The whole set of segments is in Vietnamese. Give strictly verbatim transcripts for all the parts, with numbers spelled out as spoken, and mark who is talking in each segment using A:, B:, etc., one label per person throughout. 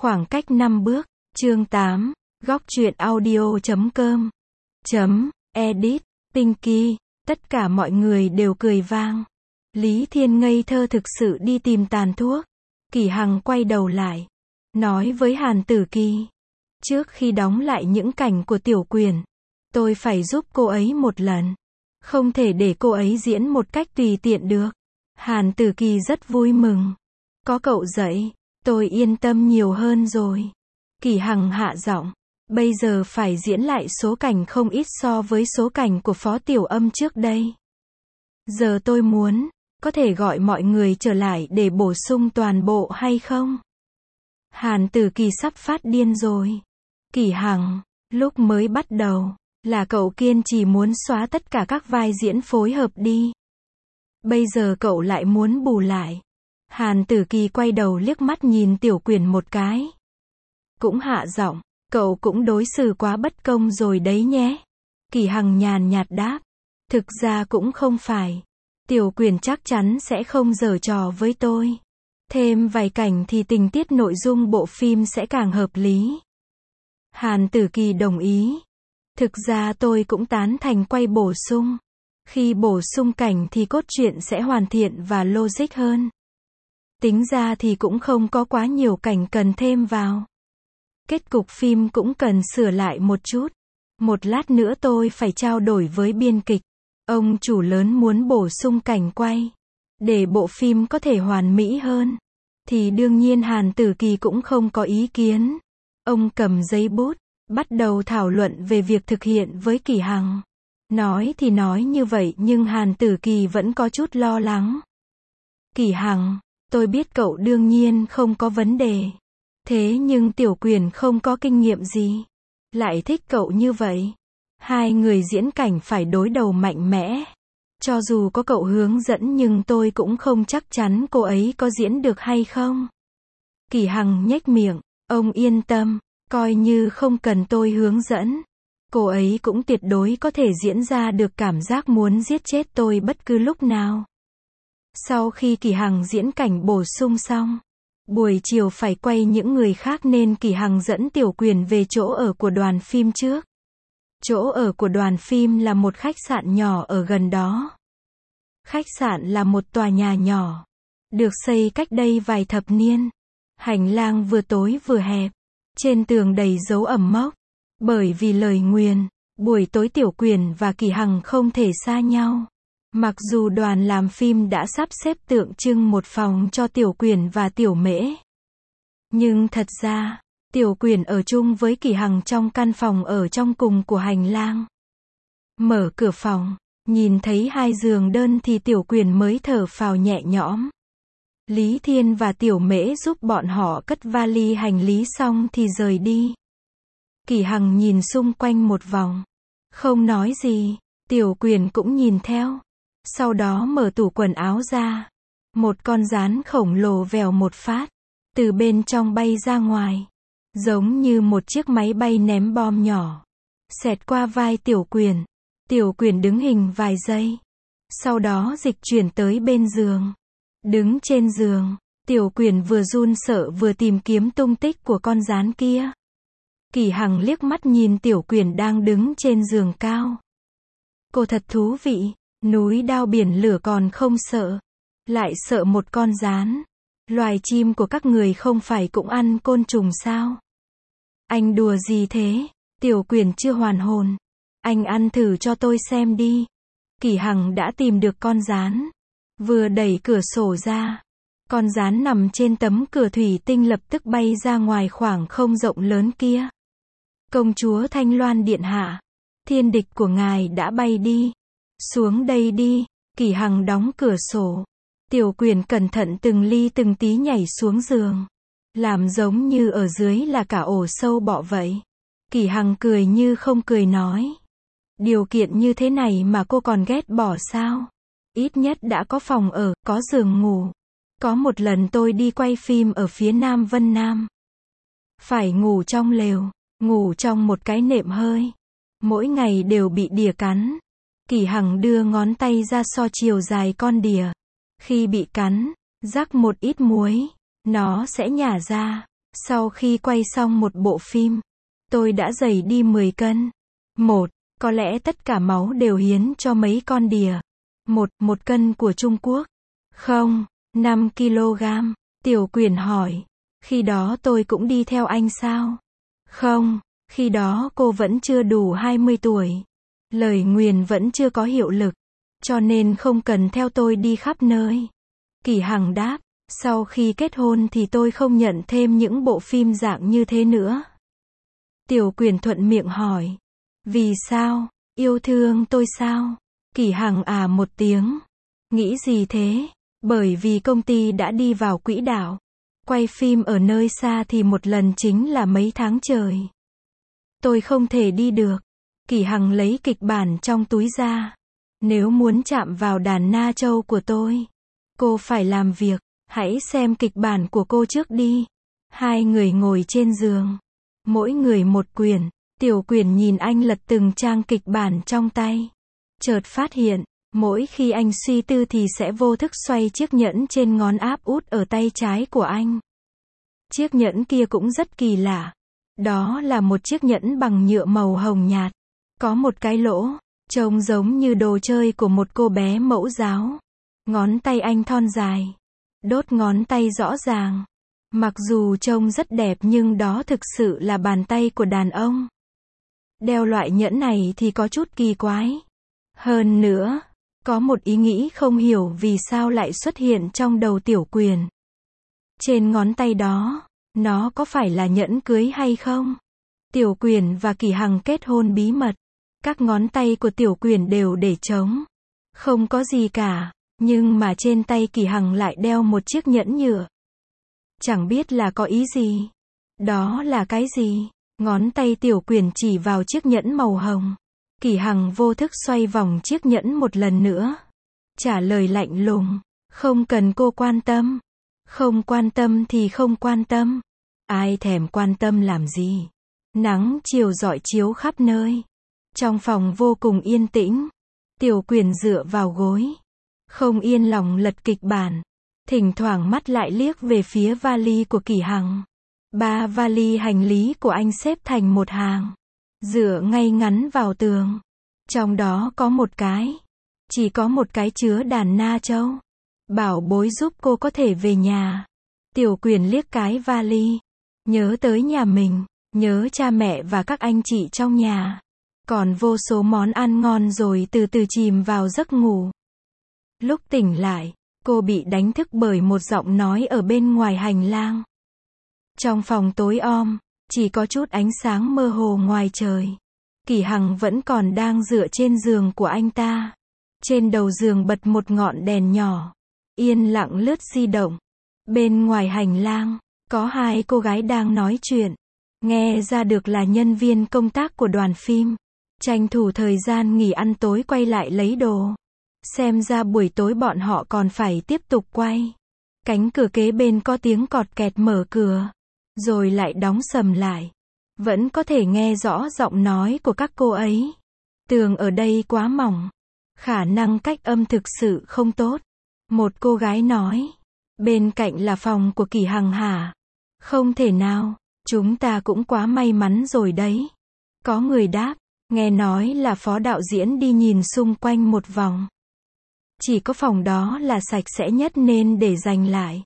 A: Khoảng cách năm bước, chương tám, góc truyện audio chấm com, chấm, edit, Pinky, tất cả mọi người đều cười vang. Lý Thiên ngây thơ thực sự đi tìm tàn thuốc. Kỷ Hằng quay đầu lại, nói với Hàn Tử Kỳ. Trước khi đóng lại những cảnh của Tiểu Quyền, tôi phải giúp cô ấy một lần. Không thể để cô ấy diễn một cách tùy tiện được. Hàn Tử Kỳ rất vui mừng. Có cậu dạy, tôi yên tâm nhiều hơn rồi. Kỷ Hằng hạ giọng, bây giờ phải diễn lại số cảnh không ít so với số cảnh của Phó Tiểu Âm trước đây. Giờ tôi muốn, có thể gọi mọi người trở lại để bổ sung toàn bộ hay không? Hàn Tử Kỳ sắp phát điên rồi. Kỷ Hằng, lúc mới bắt đầu, là cậu kiên trì muốn xóa tất cả các vai diễn phối hợp đi. Bây giờ cậu lại muốn bù lại. Hàn Tử Kỳ quay đầu liếc mắt nhìn Tiểu Quyền một cái. Cũng hạ giọng, cậu cũng đối xử quá bất công rồi đấy nhé. Kỷ Hằng nhàn nhạt đáp. Thực ra cũng không phải. Tiểu Quyền chắc chắn sẽ không giở trò với tôi. Thêm vài cảnh thì tình tiết nội dung bộ phim sẽ càng hợp lý. Hàn Tử Kỳ đồng ý. Thực ra tôi cũng tán thành quay bổ sung. Khi bổ sung cảnh thì cốt truyện sẽ hoàn thiện và logic hơn. Tính ra thì cũng không có quá nhiều cảnh cần thêm vào. Kết cục phim cũng cần sửa lại một chút. Một lát nữa tôi phải trao đổi với biên kịch. Ông chủ lớn muốn bổ sung cảnh quay. Để bộ phim có thể hoàn mỹ hơn. Thì đương nhiên Hàn Tử Kỳ cũng không có ý kiến. Ông cầm giấy bút, bắt đầu thảo luận về việc thực hiện với Kỷ Hằng. Nói thì nói như vậy nhưng Hàn Tử Kỳ vẫn có chút lo lắng. Kỷ Hằng, tôi biết cậu đương nhiên không có vấn đề. Thế nhưng Tiểu Quyền không có kinh nghiệm gì. Lại thích cậu như vậy. Hai người diễn cảnh phải đối đầu mạnh mẽ. Cho dù có cậu hướng dẫn nhưng tôi cũng không chắc chắn cô ấy có diễn được hay không. Kỷ Hằng nhếch miệng, ông yên tâm, coi như không cần tôi hướng dẫn. Cô ấy cũng tuyệt đối có thể diễn ra được cảm giác muốn giết chết tôi bất cứ lúc nào. Sau khi Kỷ Hằng diễn cảnh bổ sung xong, buổi chiều phải quay những người khác nên Kỷ Hằng dẫn Tiểu Quyền về chỗ ở của đoàn phim trước. Chỗ ở của đoàn phim là một khách sạn nhỏ ở gần đó. Khách sạn là một tòa nhà nhỏ, được xây cách đây vài thập niên. Hành lang vừa tối vừa hẹp, trên tường đầy dấu ẩm mốc. Bởi vì lời nguyền, buổi tối Tiểu Quyền và Kỷ Hằng không thể xa nhau. Mặc dù đoàn làm phim đã sắp xếp tượng trưng một phòng cho Tiểu Quyền và Tiểu Mễ. Nhưng thật ra, Tiểu Quyền ở chung với Kỷ Hằng trong căn phòng ở trong cùng của hành lang. Mở cửa phòng, nhìn thấy hai giường đơn thì Tiểu Quyền mới thở phào nhẹ nhõm. Lý Thiên và Tiểu Mễ giúp bọn họ cất vali hành lý xong thì rời đi. Kỷ Hằng nhìn xung quanh một vòng, không nói gì. Tiểu Quyền cũng nhìn theo. Sau đó mở tủ quần áo ra. Một con gián khổng lồ vèo một phát, từ bên trong bay ra ngoài. Giống như một chiếc máy bay ném bom nhỏ. Xẹt qua vai Tiểu Quyền. Tiểu Quyền đứng hình vài giây. Sau đó dịch chuyển tới bên giường. Đứng trên giường, Tiểu Quyền vừa run sợ vừa tìm kiếm tung tích của con gián kia. Kỷ Hằng liếc mắt nhìn Tiểu Quyền đang đứng trên giường cao. Cô thật thú vị, núi đao biển lửa còn không sợ. Lại sợ một con gián. Loài chim của các người không phải cũng ăn côn trùng sao? Anh đùa gì thế? Tiểu Quyền chưa hoàn hồn. Anh ăn thử cho tôi xem đi. Kỷ Hằng đã tìm được con gián. Vừa đẩy cửa sổ ra. Con gián nằm trên tấm cửa thủy tinh lập tức bay ra ngoài khoảng không rộng lớn kia. Công chúa Thanh Loan điện hạ. Thiên địch của ngài đã bay đi. Xuống đây đi. Kỷ Hằng đóng cửa sổ. Tiểu Quyền cẩn thận từng ly từng tí nhảy xuống giường. Làm giống như ở dưới là cả ổ sâu bọ vậy. Kỷ Hằng cười như không cười nói. Điều kiện như thế này mà cô còn ghét bỏ sao? Ít nhất đã có phòng ở, có giường ngủ. Có một lần tôi đi quay phim ở phía Nam Vân Nam. Phải ngủ trong lều, ngủ trong một cái nệm hơi. Mỗi ngày đều bị đỉa cắn. Kỷ Hằng đưa ngón tay ra so chiều dài con đỉa. Khi bị cắn, rắc một ít muối, nó sẽ nhả ra. Sau khi quay xong một bộ phim, tôi đã gầy đi mười cân. Một, có lẽ tất cả máu đều hiến cho mấy con đỉa. Một, một cân của Trung Quốc. Không, năm ki lô gam. Tiểu Quyển hỏi. Khi đó tôi cũng đi theo anh sao? Không, khi đó cô vẫn chưa đủ hai mươi tuổi. Lời nguyền vẫn chưa có hiệu lực, cho nên không cần theo tôi đi khắp nơi. Kỳ Hằng đáp, sau khi kết hôn thì tôi không nhận thêm những bộ phim dạng như thế nữa. Tiểu Quyển thuận miệng hỏi. Vì sao? Yêu thương tôi sao? Kỳ Hằng à một tiếng. Nghĩ gì thế? Bởi vì công ty đã đi vào quỹ đạo. Quay phim ở nơi xa thì một lần chính là mấy tháng trời. Tôi không thể đi được. Kỳ Hằng lấy kịch bản trong túi ra. Nếu muốn chạm vào đàn na châu của tôi, cô phải làm việc. Hãy xem kịch bản của cô trước đi. Hai người ngồi trên giường. Mỗi người một quyển. Tiểu Quyển nhìn anh lật từng trang kịch bản trong tay. Chợt phát hiện, mỗi khi anh suy tư thì sẽ vô thức xoay chiếc nhẫn trên ngón áp út ở tay trái của anh. Chiếc nhẫn kia cũng rất kỳ lạ. Đó là một chiếc nhẫn bằng nhựa màu hồng nhạt. Có một cái lỗ, trông giống như đồ chơi của một cô bé mẫu giáo. Ngón tay anh thon dài. Đốt ngón tay rõ ràng. Mặc dù trông rất đẹp nhưng đó thực sự là bàn tay của đàn ông. Đeo loại nhẫn này thì có chút kỳ quái. Hơn nữa, có một ý nghĩ không hiểu vì sao lại xuất hiện trong đầu Tiểu Quyển. Trên ngón tay đó, nó có phải là nhẫn cưới hay không? Tiểu Quyển và Kỳ Hằng kết hôn bí mật. Các ngón tay của Tiểu Quyển đều để trống. Không có gì cả, nhưng mà trên tay Kỳ Hằng lại đeo một chiếc nhẫn nhựa. Chẳng biết là có ý gì. Đó là cái gì? Ngón tay Tiểu Quyển chỉ vào chiếc nhẫn màu hồng. Kỳ Hằng vô thức xoay vòng chiếc nhẫn một lần nữa. Trả lời lạnh lùng. Không cần cô quan tâm. Không quan tâm thì không quan tâm. Ai thèm quan tâm làm gì? Nắng chiều rọi chiếu khắp nơi. Trong phòng vô cùng yên tĩnh. Tiểu Quyển dựa vào gối. Không yên lòng lật kịch bản. Thỉnh thoảng mắt lại liếc về phía vali của Kỳ Hằng. Ba vali hành lý của anh xếp thành một hàng. Dựa ngay ngắn vào tường. Trong đó có một cái. Chỉ có một cái chứa đàn na châu. Bảo bối giúp cô có thể về nhà. Tiểu Quyển liếc cái vali. Nhớ tới nhà mình. Nhớ cha mẹ và các anh chị trong nhà. Còn vô số món ăn ngon rồi từ từ chìm vào giấc ngủ. Lúc tỉnh lại, cô bị đánh thức bởi một giọng nói ở bên ngoài hành lang. Trong phòng tối om, chỉ có chút ánh sáng mơ hồ ngoài trời. Kỳ Hằng vẫn còn đang dựa trên giường của anh ta. Trên đầu giường bật một ngọn đèn nhỏ. Yên lặng lướt di động. Bên ngoài hành lang, có hai cô gái đang nói chuyện. Nghe ra được là nhân viên công tác của đoàn phim. Tranh thủ thời gian nghỉ ăn tối quay lại lấy đồ. Xem ra buổi tối bọn họ còn phải tiếp tục quay. Cánh cửa kế bên có tiếng cọt kẹt mở cửa. Rồi lại đóng sầm lại. Vẫn có thể nghe rõ giọng nói của các cô ấy. Tường ở đây quá mỏng. Khả năng cách âm thực sự không tốt. Một cô gái nói. Bên cạnh là phòng của Kỳ Hằng hả? Không thể nào. Chúng ta cũng quá may mắn rồi đấy. Có người đáp. Nghe nói là phó đạo diễn đi nhìn xung quanh một vòng. Chỉ có phòng đó là sạch sẽ nhất nên để dành lại.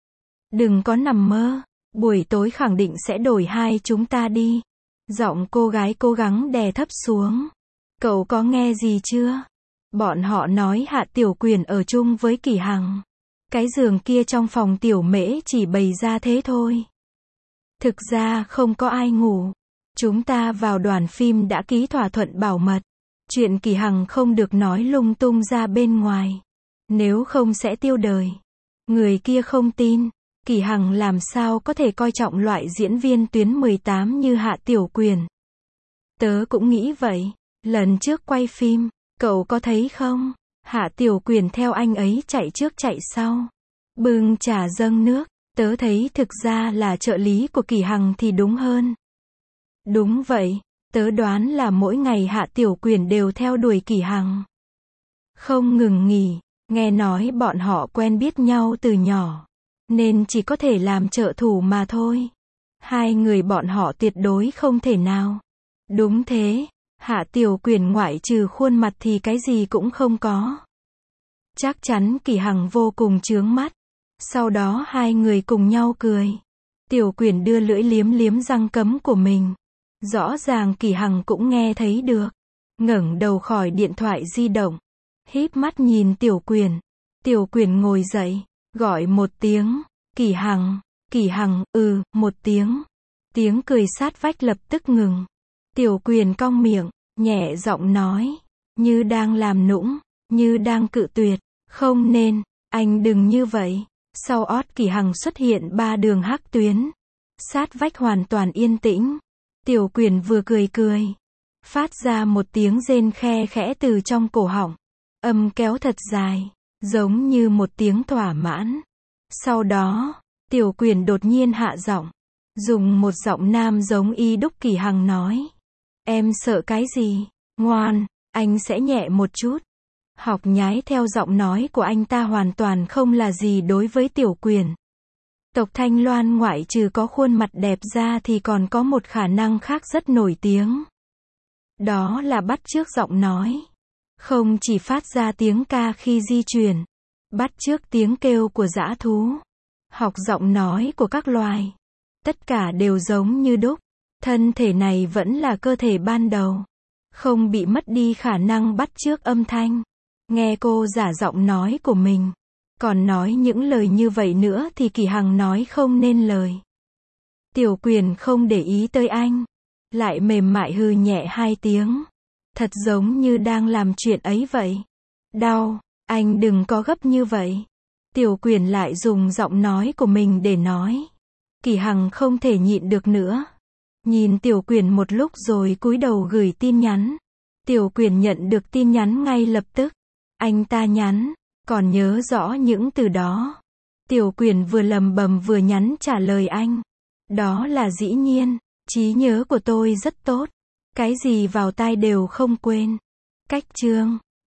A: Đừng có nằm mơ. Buổi tối khẳng định sẽ đổi hai chúng ta đi. Giọng cô gái cố gắng đè thấp xuống. Cậu có nghe gì chưa? Bọn họ nói Hạ Tiểu Quyển ở chung với Kỳ Hằng. Cái giường kia trong phòng Tiểu Mễ chỉ bày ra thế thôi. Thực ra không có ai ngủ. Chúng ta vào đoàn phim đã ký thỏa thuận bảo mật. Chuyện Kỳ Hằng không được nói lung tung ra bên ngoài. Nếu không sẽ tiêu đời. Người kia không tin. Kỳ Hằng làm sao có thể coi trọng loại diễn viên tuyến mười tám như Hạ Tiểu Quyển. Tớ cũng nghĩ vậy. Lần trước quay phim, cậu có thấy không? Hạ Tiểu Quyển theo anh ấy chạy trước chạy sau. Bưng trà dâng nước. Tớ thấy thực ra là trợ lý của Kỳ Hằng thì đúng hơn. Đúng vậy. Tớ đoán là mỗi ngày Hạ Tiểu Quyển đều theo đuổi Kỳ Hằng. Không ngừng nghỉ. Nghe nói bọn họ quen biết nhau từ nhỏ. Nên chỉ có thể làm trợ thủ mà thôi. Hai người bọn họ tuyệt đối không thể nào. Đúng thế, Hạ Tiểu Quyển ngoại trừ khuôn mặt thì cái gì cũng không có. Chắc chắn Kỳ Hằng vô cùng chướng mắt. Sau đó hai người cùng nhau cười. Tiểu Quyển đưa lưỡi liếm liếm răng cấm của mình. Rõ ràng Kỳ Hằng cũng nghe thấy được. Ngẩng đầu khỏi điện thoại di động. Híp mắt nhìn Tiểu Quyển. Tiểu Quyển ngồi dậy, gọi một tiếng. Kỳ Hằng, Kỳ Hằng, ừ, một tiếng. Tiếng cười sát vách lập tức ngừng. Tiểu Quyển cong miệng, nhẹ giọng nói. Như đang làm nũng, như đang cự tuyệt. Không nên, anh đừng như vậy. Sau ót Kỳ Hằng xuất hiện ba đường hắc tuyến. Sát vách hoàn toàn yên tĩnh. Tiểu Quyển vừa cười cười. Phát ra một tiếng rên khe khẽ từ trong cổ họng. Âm kéo thật dài. Giống như một tiếng thỏa mãn. Sau đó, Tiểu Quyển đột nhiên hạ giọng. Dùng một giọng nam giống y đúc Kỳ Hằng nói. Em sợ cái gì? Ngoan, anh sẽ nhẹ một chút. Học nhái theo giọng nói của anh ta hoàn toàn không là gì đối với Tiểu Quyển. Tộc Thanh Loan ngoại trừ có khuôn mặt đẹp ra thì còn có một khả năng khác rất nổi tiếng. Đó là bắt chước giọng nói. Không chỉ phát ra tiếng ca khi di chuyển. Bắt chước tiếng kêu của dã thú. Học giọng nói của các loài. Tất cả đều giống như đúc. Thân thể này vẫn là cơ thể ban đầu. Không bị mất đi khả năng bắt chước âm thanh. Nghe cô giả giọng nói của mình. Còn nói những lời như vậy nữa thì Kỳ Hằng nói không nên lời. Tiểu Quyển không để ý tới anh. Lại mềm mại hừ nhẹ hai tiếng. Thật giống như đang làm chuyện ấy vậy. Đau, anh đừng có gấp như vậy. Tiểu Quyển lại dùng giọng nói của mình để nói. Kỳ Hằng không thể nhịn được nữa. Nhìn Tiểu Quyển một lúc rồi cúi đầu gửi tin nhắn. Tiểu Quyển nhận được tin nhắn ngay lập tức. Anh ta nhắn, còn nhớ rõ những từ đó. Tiểu Quyển vừa lầm bầm vừa nhắn trả lời anh. Đó là dĩ nhiên, trí nhớ của tôi rất tốt. Cái gì vào tai đều không quên. Cách chương